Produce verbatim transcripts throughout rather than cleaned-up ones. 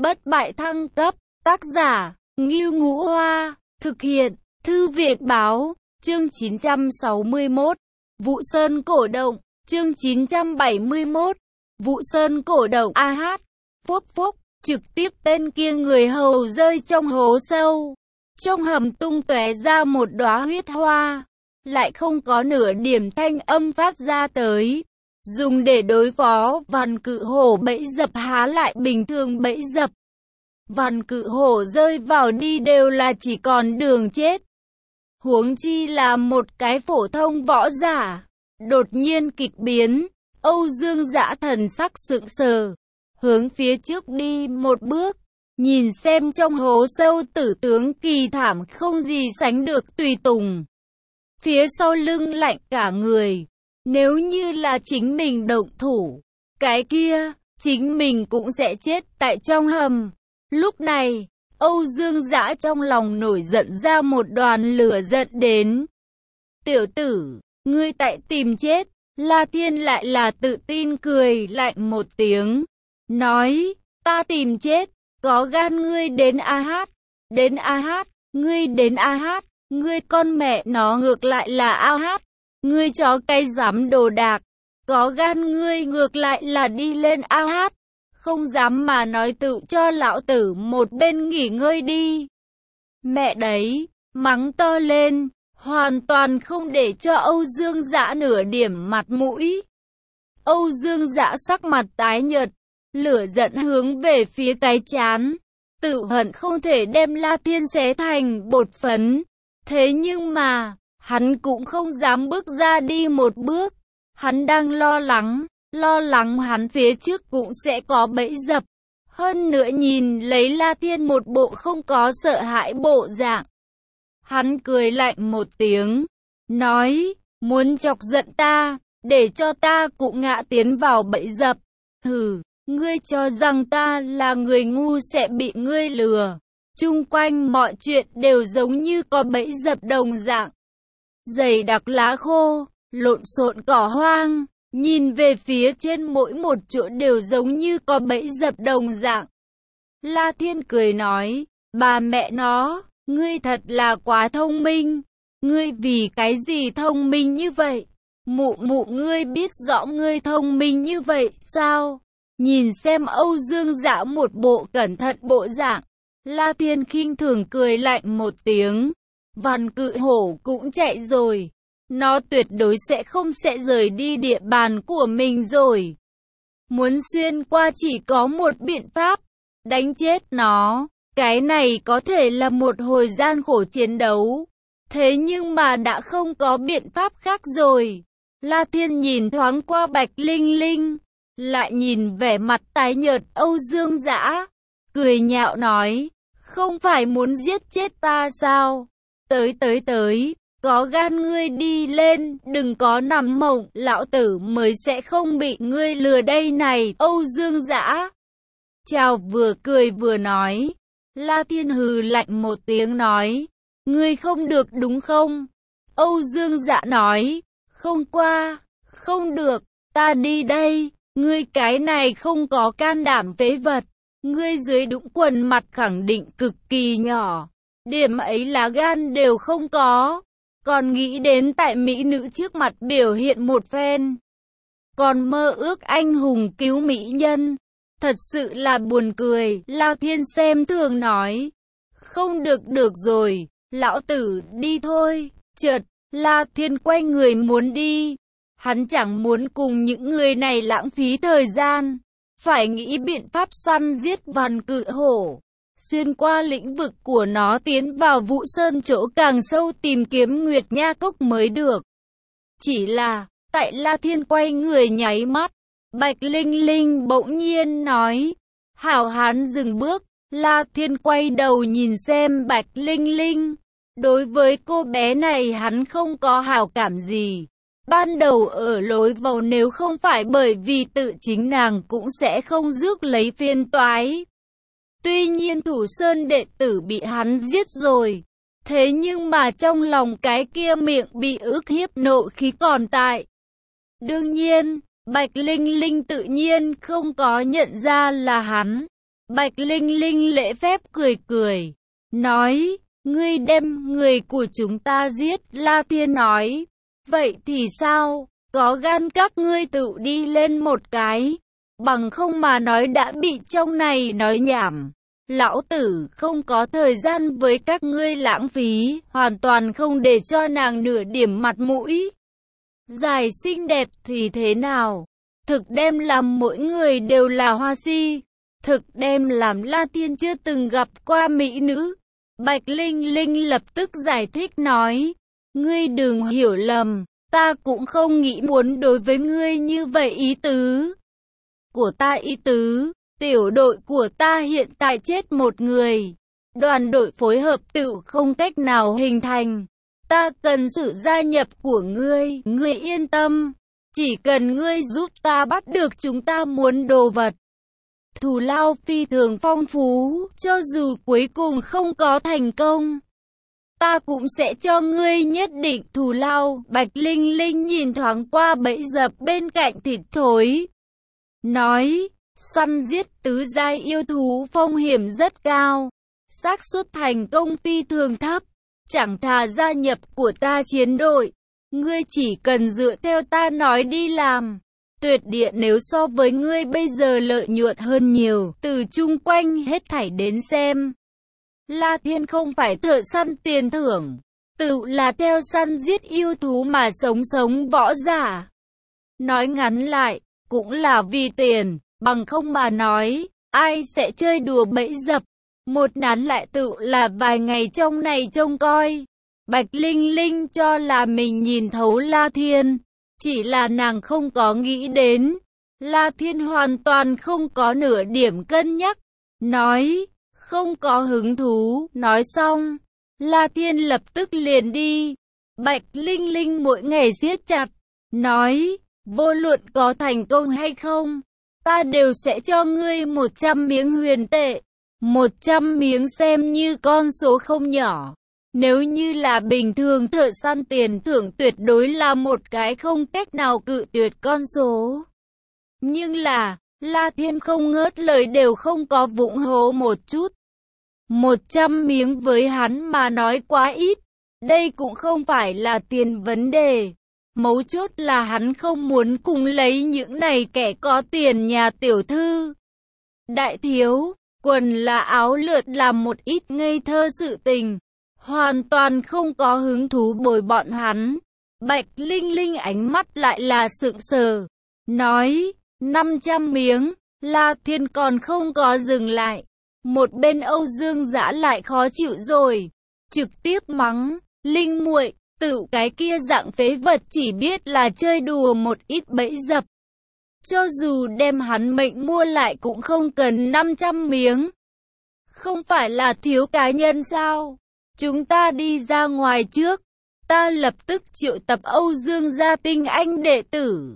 Bất bại thăng cấp, tác giả, Ngưu Ngũ Hoa, thực hiện, Thư viện báo, chương chín trăm sáu mươi mốt, Vụ Sơn Cổ Động, chương chín trăm bảy mươi mốt, Vụ Sơn Cổ Động, a hát, phúc phúc, trực tiếp tên kia người hầu rơi trong hố sâu, trong hầm tung tóe ra một đóa huyết hoa, lại không có nửa điểm thanh âm phát ra tới. Dùng để đối phó Văn Cự Hổ bẫy dập há lại bình thường bẫy dập. Văn Cự Hổ rơi vào đi đều là chỉ còn đường chết. Huống chi là một cái phổ thông võ giả. Đột nhiên kịch biến, Âu Dương Dã thần sắc sững sờ, hướng phía trước đi một bước, nhìn xem trong hố sâu tử tướng kỳ thảm không gì sánh được tùy tùng. Phía sau lưng lạnh cả người. Nếu như là chính mình động thủ, cái kia, chính mình cũng sẽ chết tại trong hầm. Lúc này, Âu Dương Dã trong lòng nổi giận ra một đoàn lửa giận đến. Tiểu tử, ngươi tại tìm chết, La Thiên lại là tự tin cười lạnh một tiếng. Nói, ta tìm chết, có gan ngươi đến a hát, đến a hát, ngươi đến a hát, ngươi con mẹ nó ngược lại là a hát. Ngươi chó cái dám đồ đạc, có gan ngươi ngược lại là đi lên a hát, không dám mà nói tự cho lão tử một bên nghỉ ngơi đi. Mẹ đấy, mắng to lên, hoàn toàn không để cho Âu Dương Dã nửa điểm mặt mũi. Âu Dương Dã sắc mặt tái nhợt, lửa giận hướng về phía cái trán, tự hận không thể đem La Thiên xé thành bột phấn. Thế nhưng mà, hắn cũng không dám bước ra đi một bước. Hắn đang lo lắng, lo lắng hắn phía trước cũng sẽ có bẫy dập. Hơn nữa nhìn lấy La Thiên một bộ không có sợ hãi bộ dạng. Hắn cười lạnh một tiếng, nói, muốn chọc giận ta, để cho ta cũng ngã tiến vào bẫy dập. Hừ, ngươi cho rằng ta là người ngu sẽ bị ngươi lừa. Chung quanh mọi chuyện đều giống như có bẫy dập đồng dạng. Dày đặc lá khô, lộn xộn cỏ hoang, nhìn về phía trên mỗi một chỗ đều giống như có bẫy dập đồng dạng. La Thiên cười nói, bà mẹ nó, ngươi thật là quá thông minh. Ngươi vì cái gì thông minh như vậy? Mụ mụ ngươi biết rõ ngươi thông minh như vậy sao? Nhìn xem Âu Dương Dã một bộ cẩn thận bộ dạng, La Thiên khinh thường cười lạnh một tiếng. Văn Cự Hổ cũng chạy rồi. Nó tuyệt đối sẽ không sẽ rời đi địa bàn của mình rồi. Muốn xuyên qua chỉ có một biện pháp, đánh chết nó. Cái này có thể là một hồi gian khổ chiến đấu. Thế nhưng mà đã không có biện pháp khác rồi. La Thiên nhìn thoáng qua Bạch Linh Linh, lại nhìn vẻ mặt tái nhợt Âu Dương Dã, cười nhạo nói, không phải muốn giết chết ta sao? Tới tới tới, có gan ngươi đi lên, đừng có nằm mộng, lão tử mới sẽ không bị ngươi lừa đây này. Âu Dương Dã chào vừa cười vừa nói. La Thiên hừ lạnh một tiếng nói, ngươi không được đúng không? Âu Dương Dã nói, không qua, không được, ta đi đây. Ngươi cái này không có can đảm phế vật, ngươi dưới đũng quần mặt khẳng định cực kỳ nhỏ. Điểm ấy là gan đều không có, còn nghĩ đến tại mỹ nữ trước mặt biểu hiện một phen. Còn mơ ước anh hùng cứu mỹ nhân, thật sự là buồn cười. La Thiên xem thường nói, không được được rồi, lão tử đi thôi. Chợt, La Thiên quay người muốn đi, hắn chẳng muốn cùng những người này lãng phí thời gian, phải nghĩ biện pháp săn giết Văn Cự Hổ. Xuyên qua lĩnh vực của nó tiến vào Vụ Sơn chỗ càng sâu tìm kiếm Nguyệt Nha Cốc mới được. Chỉ là, tại La Thiên quay người nháy mắt, Bạch Linh Linh bỗng nhiên nói, hảo hán dừng bước. La Thiên quay đầu nhìn xem Bạch Linh Linh. Đối với cô bé này hắn không có hảo cảm gì. Ban đầu ở lối vào nếu không phải bởi vì tự chính nàng cũng sẽ không rước lấy phiền toái. Tuy nhiên Thủ Sơn đệ tử bị hắn giết rồi. Thế nhưng mà trong lòng cái kia miệng bị ức hiếp nộ khí còn tại. Đương nhiên, Bạch Linh Linh tự nhiên không có nhận ra là hắn. Bạch Linh Linh lễ phép cười cười, nói, ngươi đem người của chúng ta giết. La Thiên nói, vậy thì sao, có gan các ngươi tự đi lên một cái, bằng không mà nói đã bị trong này nói nhảm. Lão tử không có thời gian với các ngươi lãng phí, hoàn toàn không để cho nàng nửa điểm mặt mũi. Dài xinh đẹp thì thế nào? Thực đem làm mỗi người đều là hoa si. Thực đem làm La Thiên chưa từng gặp qua mỹ nữ. Bạch Linh Linh lập tức giải thích nói, ngươi đừng hiểu lầm, ta cũng không nghĩ muốn đối với ngươi như vậy. Ý tứ của ta ý tứ, tiểu đội của ta hiện tại chết một người, đoàn đội phối hợp tự không cách nào hình thành. Ta cần sự gia nhập của ngươi, ngươi yên tâm, chỉ cần ngươi giúp ta bắt được chúng ta muốn đồ vật. Thù lao phi thường phong phú, cho dù cuối cùng không có thành công, ta cũng sẽ cho ngươi nhất định thù lao. Bạch Linh Linh nhìn thoáng qua bẫy dập bên cạnh thịt thối, nói, săn giết tứ giai yêu thú phong hiểm rất cao, xác suất thành công phi thường thấp, chẳng thà gia nhập của ta chiến đội, ngươi chỉ cần dựa theo ta nói đi làm. Tuyệt địa nếu so với ngươi bây giờ lợi nhuận hơn nhiều, từ chung quanh hết thảy đến xem. La Thiên không phải thợ săn tiền thưởng, tự là theo săn giết yêu thú mà sống sống võ giả. Nói ngắn lại, cũng là vì tiền, bằng không mà nói, ai sẽ chơi đùa bẫy dập. Một nán lại tự là vài ngày trong này trông coi. Bạch Linh Linh cho là mình nhìn thấu La Thiên. Chỉ là nàng không có nghĩ đến, La Thiên hoàn toàn không có nửa điểm cân nhắc, nói, không có hứng thú. Nói xong, La Thiên lập tức liền đi. Bạch Linh Linh mỗi ngày siết chặt, nói, vô luận có thành công hay không, ta đều sẽ cho ngươi một trăm miếng huyền tệ. Một trăm miếng xem như con số không nhỏ. Nếu như là bình thường thợ săn tiền thưởng tuyệt đối là một cái không cách nào cự tuyệt con số. Nhưng là, La Thiên không ngớt lời đều không có vụng hố một chút. Một trăm miếng với hắn mà nói quá ít. Đây cũng không phải là tiền vấn đề. Mấu chốt là hắn không muốn cùng lấy những này kẻ có tiền nhà tiểu thư. Đại thiếu, quần là áo lượt làm một ít ngây thơ sự tình. Hoàn toàn không có hứng thú bồi bọn hắn. Bạch Linh Linh ánh mắt lại là sững sờ, nói, năm trăm miếng. La Thiên còn không có dừng lại. Một bên Âu Dương Dã lại khó chịu rồi, trực tiếp mắng, Linh muội, tự cái kia dạng phế vật chỉ biết là chơi đùa một ít bẫy dập. Cho dù đem hắn mệnh mua lại cũng không cần năm trăm miếng. Không phải là thiếu cá nhân sao? Chúng ta đi ra ngoài trước. Ta lập tức triệu tập Âu Dương gia tinh anh đệ tử.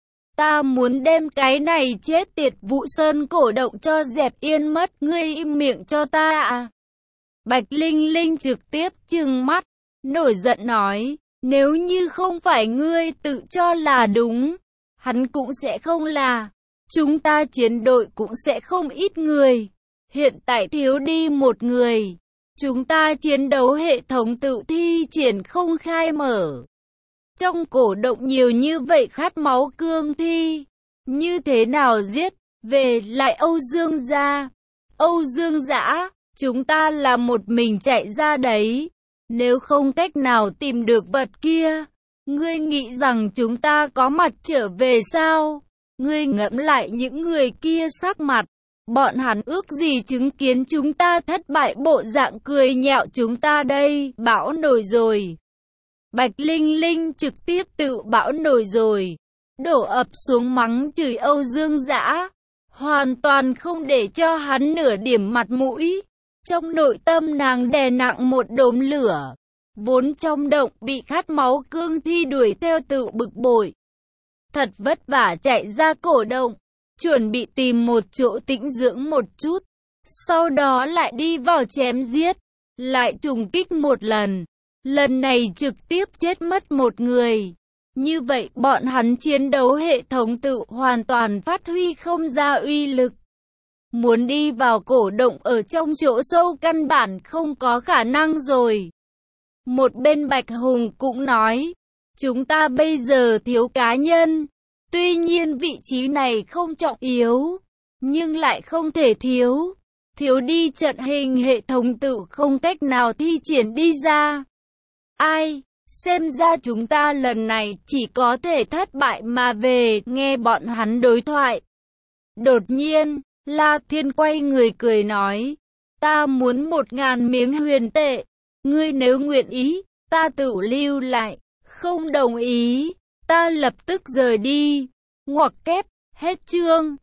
Ta muốn đem cái này chết tiệt Vụ Sơn cổ động cho dẹp yên mất. Ngươi im miệng cho ta à? Bạch Linh Linh trực tiếp trừng mắt, nổi giận nói, nếu như không phải ngươi tự cho là đúng, hắn cũng sẽ không là. Chúng ta chiến đội cũng sẽ không ít người. Hiện tại thiếu đi một người. Chúng ta chiến đấu hệ thống tự thi triển không khai mở. Trong cổ động nhiều như vậy khát máu cương thi. Như thế nào giết? Về lại Âu Dương gia. Âu Dương Dã, chúng ta là một mình chạy ra đấy. Nếu không cách nào tìm được vật kia, ngươi nghĩ rằng chúng ta có mặt trở về sao? Ngươi ngẫm lại những người kia sắc mặt. Bọn hắn ước gì chứng kiến chúng ta thất bại bộ dạng cười nhạo chúng ta đây, bão nổi rồi. Bạch Linh Linh trực tiếp tự bão nổi rồi, đổ ập xuống mắng chửi Âu Dương Dã, hoàn toàn không để cho hắn nửa điểm mặt mũi. Trong nội tâm nàng đè nặng một đốm lửa, vốn trong động bị khát máu cương thi đuổi theo tự bực bội. Thật vất vả chạy ra cổ động, chuẩn bị tìm một chỗ tĩnh dưỡng một chút, sau đó lại đi vào chém giết, lại trùng kích một lần, lần này trực tiếp chết mất một người. Như vậy bọn hắn chiến đấu hệ thống tự hoàn toàn phát huy không ra uy lực. Muốn đi vào cổ động ở trong chỗ sâu căn bản không có khả năng rồi. Một bên Bạch Hùng cũng nói, chúng ta bây giờ thiếu cá nhân. Tuy nhiên vị trí này không trọng yếu, nhưng lại không thể thiếu. Thiếu đi trận hình hệ thống tự không cách nào thi triển đi ra. Ai, xem ra chúng ta lần này chỉ có thể thất bại mà về. Nghe bọn hắn đối thoại. Đột nhiên, La Thiên quay người cười nói, ta muốn một ngàn miếng huyền tệ. Ngươi nếu nguyện ý, ta tự lưu lại. Không đồng ý, ta lập tức rời đi. Ngoặc kép, hết chương.